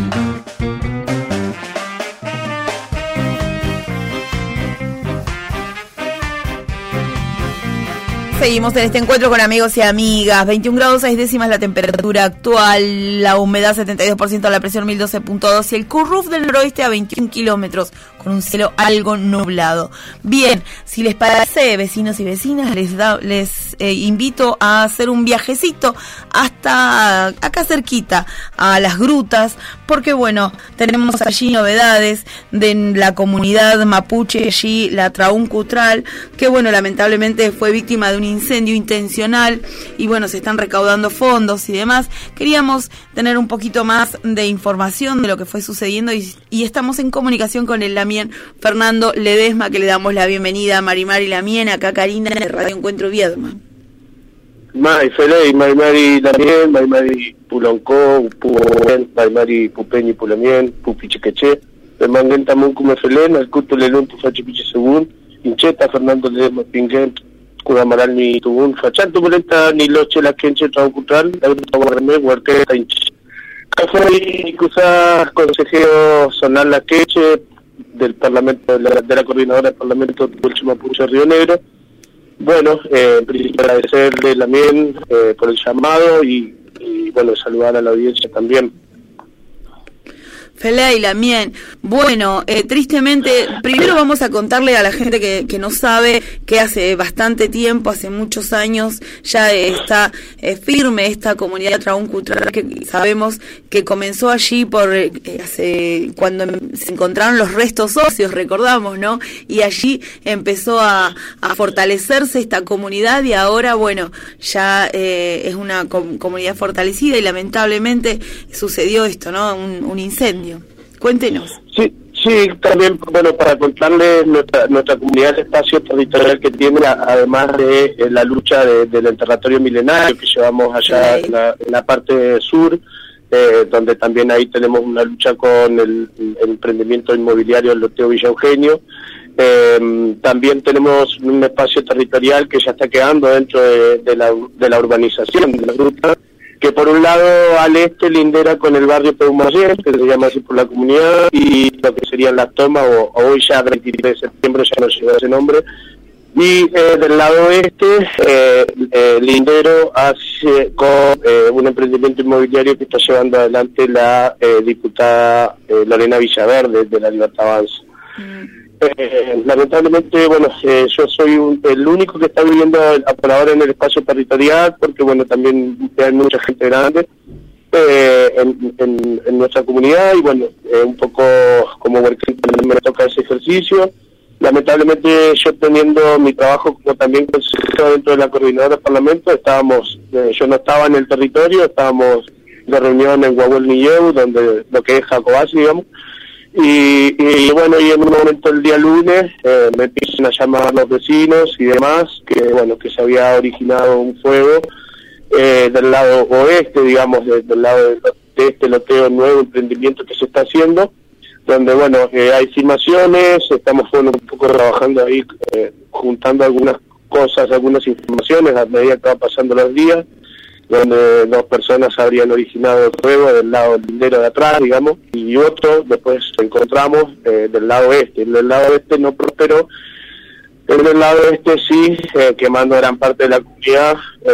Seguimos en este encuentro con amigos y amigas. 21 grados 6 décimas la temperatura actual, la humedad 72%, la presión 1012.2 y el CURRUF del noroeste a 21 kilómetros con un cielo algo nublado. Bien, si les parece, vecinos y vecinas, les invito a hacer un viajecito hasta acá cerquita, a las grutas, porque bueno, tenemos allí novedades de la comunidad mapuche, allí la Traún-Cutral, que bueno, lamentablemente fue víctima de un incendio intencional y bueno, se están recaudando fondos y demás. Queríamos tener un poquito más de información de lo que fue sucediendo y estamos en comunicación con el Lamien Fernando Ledesma, que le damos la bienvenida a Marimari Lamien, acá Karina de Radio Encuentro Viedma. Mai Felei, Marimari Lamien, Marimari Puloncó, Marimari Pupeñi Pulamien, Pupichiqueche, de Manguenta Muncume Felen, al Cuto Lelun Tufachipiche Según, Incheta Fernando Ledesma Pinguén, Curamaral ni Tubun, Fachanto Boleta, ni Loche la Kenche Trauncutal, la Guarme, Huarqueta, Inch. Café Cusa, consejero Zonal La Queche, del Parlamento, de la Coordinadora del Parlamento de Mapuche Río Negro. Bueno, en principio agradecerle también por el llamado y bueno, saludar a la audiencia también. Felei, Lamien. Bueno, tristemente, primero vamos a contarle a la gente que no sabe que hace bastante tiempo, hace muchos años, ya está firme esta comunidad Traún-Cutral, que sabemos que comenzó allí por cuando se encontraron los restos óseos, recordamos, ¿no? Y allí empezó a fortalecerse esta comunidad y ahora, bueno, ya es una comunidad fortalecida y lamentablemente sucedió esto, ¿no? Un incendio. Cuéntenos. Sí, también, bueno, para contarles nuestra comunidad, el espacio territorial que tiene, además de la lucha del enterratorio milenario que llevamos allá en la parte sur, donde también ahí tenemos una lucha con el emprendimiento inmobiliario del loteo Villa Eugenio. También tenemos un espacio territorial que ya está quedando dentro de la urbanización de la ruta, que por un lado al este lindera con el barrio Peumayén, que se llama así por la comunidad, y lo que serían las tomas, o hoy ya 23 de septiembre ya no llegó ese nombre, y del lado oeste lindero con un emprendimiento inmobiliario que está llevando adelante la diputada Lorena Villaverde de la Libertad Avanza. Lamentablemente, bueno, yo soy el único que está viviendo por ahora en el espacio territorial, porque bueno, también hay mucha gente grande en nuestra comunidad y bueno, un poco como Huerquín me toca ese ejercicio. Lamentablemente yo teniendo mi trabajo como también consejero dentro de la coordinadora del Parlamento, yo no estaba en el territorio, estábamos de reunión en Guahuel-Nilleu, donde lo que es Jacobasi, digamos. Y bueno, y en un momento el día lunes me empiezan a llamar los vecinos y demás, que bueno, que se había originado un fuego del lado oeste, digamos, del lado de este loteo nuevo emprendimiento que se está haciendo, donde bueno, hay filmaciones, estamos un poco trabajando ahí, juntando algunas cosas, algunas informaciones a medida que van pasando los días, donde 2 personas habrían originado el fuego del lado lindero de atrás, digamos, y otro después encontramos del lado este. En el lado este no prosperó, en el lado este sí, quemando gran parte de la comunidad,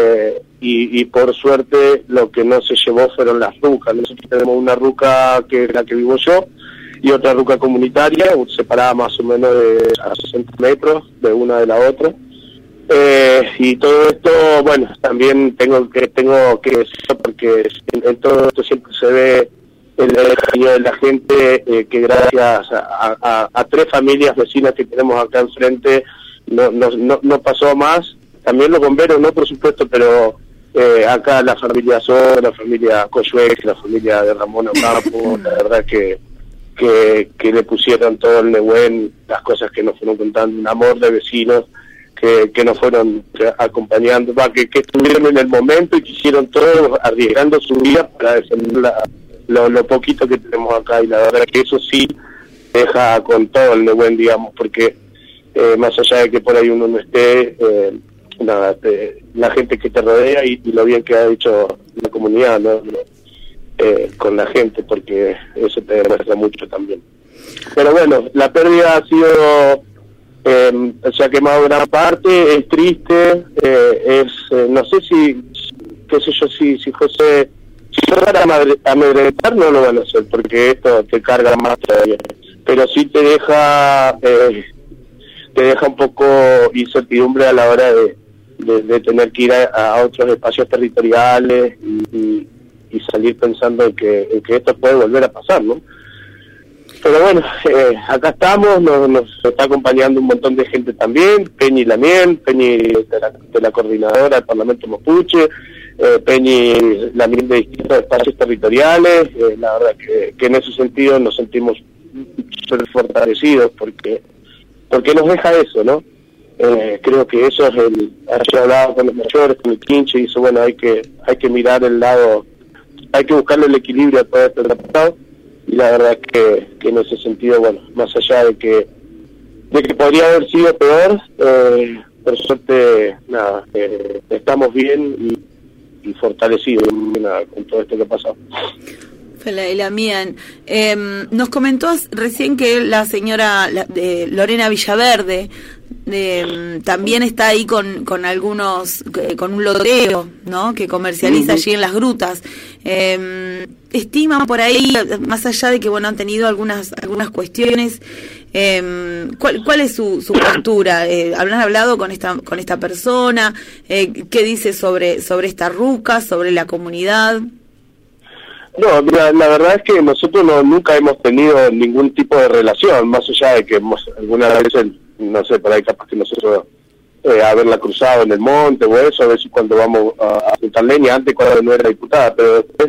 y por suerte lo que no se llevó fueron las rucas. Nosotros tenemos una ruca que es la que vivo yo, y otra ruca comunitaria, separada más o menos a 60 metros de una de la otra. Y todo esto, bueno, también tengo que decirlo porque en todo esto siempre se ve el cariño de la gente, que gracias a 3 familias vecinas que tenemos acá enfrente no pasó más. También los bomberos, no, por supuesto, pero acá la familia Sol, la familia Coyuex, la familia de Ramón Ocampo, la verdad que le pusieron todo el Nehuen, las cosas que nos fueron contando, un amor de vecinos que nos fueron acompañando, que estuvieron en el momento y que hicieron todo arriesgando su vida para defender lo poquito que tenemos acá, y la verdad que eso sí deja con todo el Nehuen, digamos, porque más allá de que por ahí uno no esté, la gente que te rodea y lo bien que ha hecho la comunidad, ¿no? Con la gente, porque es demuestra mucho también. Pero bueno, la pérdida ha sido, se ha quemado gran parte, es triste, no sé si, qué sé yo, si José, si no van a amedrentar, no lo van a hacer, porque esto te carga más todavía, pero sí te deja un poco incertidumbre a la hora de tener que ir a otros espacios territoriales y salir pensando en que esto puede volver a pasar, ¿no? Pero bueno, acá estamos, nos está acompañando un montón de gente también, Peñi Lamien, Peñi de la coordinadora del Parlamento Mapuche, Peñi Lamien de distintos espacios territoriales. La verdad que en ese sentido nos sentimos fortalecidos porque nos deja eso, ¿no? Creo que eso es ayer hablaba con los mayores, con el Quinche, y dice, bueno, hay que mirar el lado, hay que buscarle el equilibrio a todo este tratado, y la verdad que en ese sentido, bueno, más allá de que podría haber sido peor, por suerte, nada, estamos bien y fortalecidos con todo esto que ha pasado. Lamien, nos comentó recién que la señora Lorena Villaverde también está ahí con algunos, con un loteo, ¿no?, que comercializa allí en las grutas. Estiman por ahí, más allá de que bueno han tenido algunas cuestiones, ¿cuál es su postura? ¿Habrán hablado con esta persona? ¿Qué dice sobre esta ruca, sobre la comunidad? No, mira, la verdad es que nosotros nunca hemos tenido ningún tipo de relación, más allá de que alguna vez, no sé, por ahí capaz que nosotros haberla cruzado en el monte o eso, a ver si cuando vamos a juntar leña, antes cuando no era diputada, pero después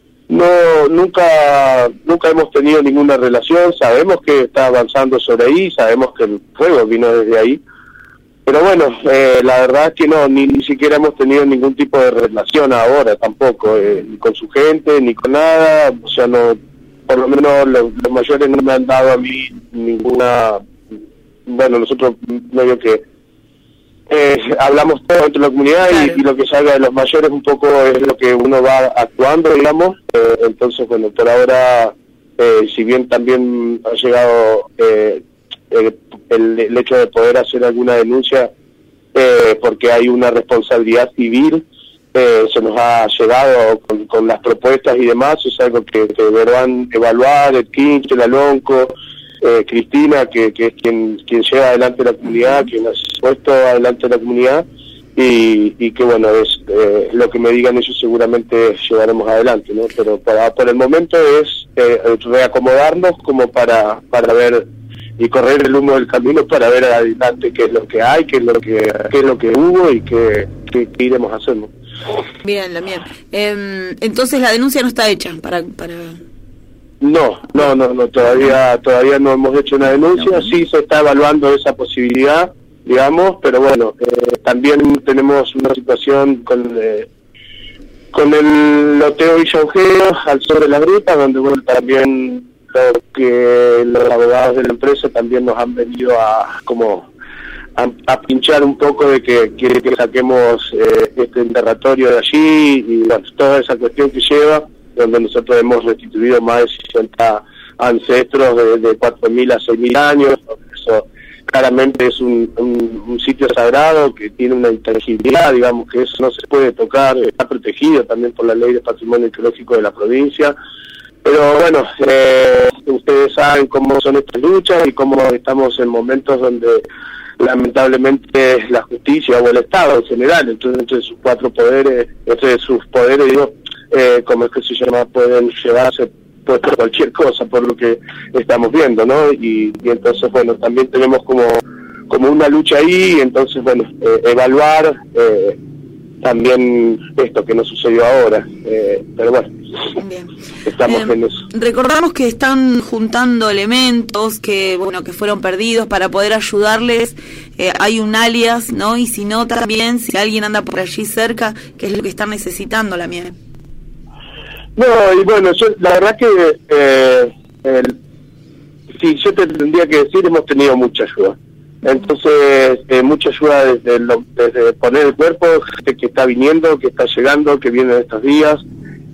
nunca hemos tenido ninguna relación. Sabemos que está avanzando sobre ahí, sabemos que el fuego vino desde ahí, pero bueno, la verdad es que ni siquiera hemos tenido ningún tipo de relación ahora tampoco, ni con su gente, ni con nada. O sea, por lo menos los mayores no me han dado a mí ninguna. Bueno, nosotros medio que hablamos todo entre la comunidad, claro, y lo que salga de los mayores un poco es lo que uno va actuando, digamos. Entonces, bueno, por ahora, si bien también ha llegado el hecho de poder hacer alguna denuncia, porque hay una responsabilidad civil, se nos ha llegado con las propuestas y demás. Es algo que deberán evaluar el Quinche, el Alonco, Cristina, que es quien lleva adelante la comunidad, quien ha puesto adelante la comunidad, y que bueno, es lo que me digan ellos seguramente llevaremos adelante, ¿no? Pero por el momento es reacomodarnos como para ver y correr el humo del camino para ver adelante qué es lo que hay, qué es lo que hubo y qué iremos haciendo. Bien, Lamien. Entonces la denuncia no está hecha para... No, todavía no hemos hecho una denuncia. Sí se está evaluando esa posibilidad, digamos, pero bueno, también tenemos una situación con el loteo Villa Ongeo al sur de la gruta, donde bueno, también que los abogados de la empresa también nos han venido a pinchar un poco de que quiere que saquemos este enterratorio de allí, y bueno, toda esa cuestión que lleva, donde nosotros hemos restituido más de 60 ancestros de 4.000 a 6.000 años. Eso claramente es un sitio sagrado que tiene una intangibilidad, digamos, que eso no se puede tocar, está protegido también por la ley de patrimonio arqueológico de la provincia. Pero bueno, ustedes saben cómo son estas luchas y cómo estamos en momentos donde lamentablemente la justicia o el Estado en general, entre sus cuatro poderes, entre sus poderes, digo, como es que se llama, pueden llevarse puesto cualquier cosa por lo que estamos viendo, ¿no? Y entonces, bueno, también tenemos como una lucha ahí, entonces, bueno, evaluar también esto que nos sucedió ahora, pero bueno, bien, estamos en eso. Recordamos que están juntando elementos que fueron perdidos para poder ayudarles. Hay un alias, ¿no? Y si no, también si alguien anda por allí cerca, ¿qué es lo que están necesitando, Lamien? No, y bueno, la verdad que si yo te tendría que decir, hemos tenido mucha ayuda. Entonces, mucha ayuda desde poner el cuerpo, gente que está viniendo, que está llegando, que viene en estos días,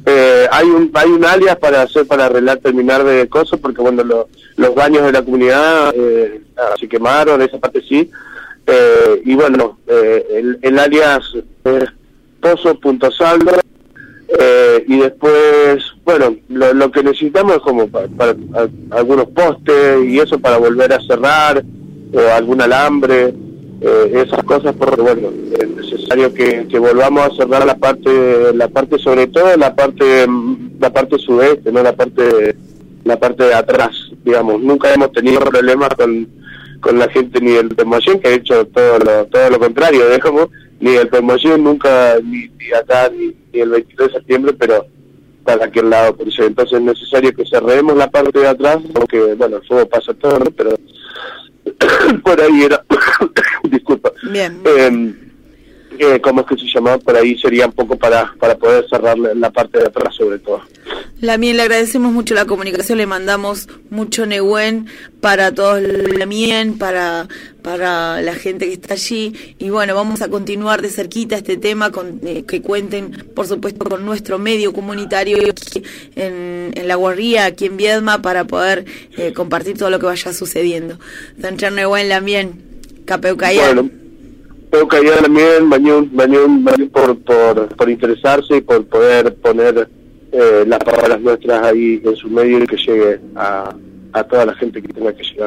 Hay un alias para arreglar, terminar de cosas, porque bueno, los baños de la comunidad se quemaron, esa parte sí, y bueno, el alias es pozo.saldo, y después, bueno, lo que necesitamos es como para algunos postes y eso para volver a cerrar, algún alambre, esas cosas, porque bueno, es necesario que volvamos a cerrar la parte sobre todo la parte sudeste, no la parte de atrás, digamos. Nunca hemos tenido problemas con la gente ni del Pemollén, que ha hecho todo lo contrario, digamos, ni del Pemollén nunca, ni acá, ni el 23 de septiembre, pero para aquel lado, por eso. Entonces es necesario que cerremos la parte de atrás, porque bueno, el fuego pasa todo, ¿no? Pero por ahí era disculpa, bien, ¿cómo es que se llamaba? Por ahí sería un poco para poder cerrar la parte de atrás sobre todo. Lamien, le agradecemos mucho la comunicación, le mandamos mucho Nehuen para todos Lamien, para la gente que está allí, y bueno, vamos a continuar de cerquita este tema, que cuenten por supuesto con nuestro medio comunitario aquí en La Guarría, aquí en Viedma, para poder compartir todo lo que vaya sucediendo. Sancher Nehuen, Lamien, Capeucayán. Bueno, Capeucayán también, Bañón por interesarse y por poder poner las palabras nuestras ahí en su medio y que llegue a toda la gente que tenga que llegar.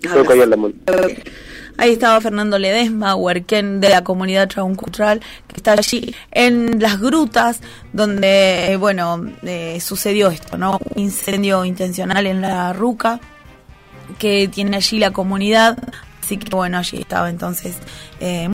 Ahí estaba Fernando Ledesma, huerquén de la comunidad Trauncultural, que está allí en las grutas donde, bueno, sucedió esto, ¿no? Un incendio intencional en la ruca que tiene allí la comunidad, así que bueno, allí estaba entonces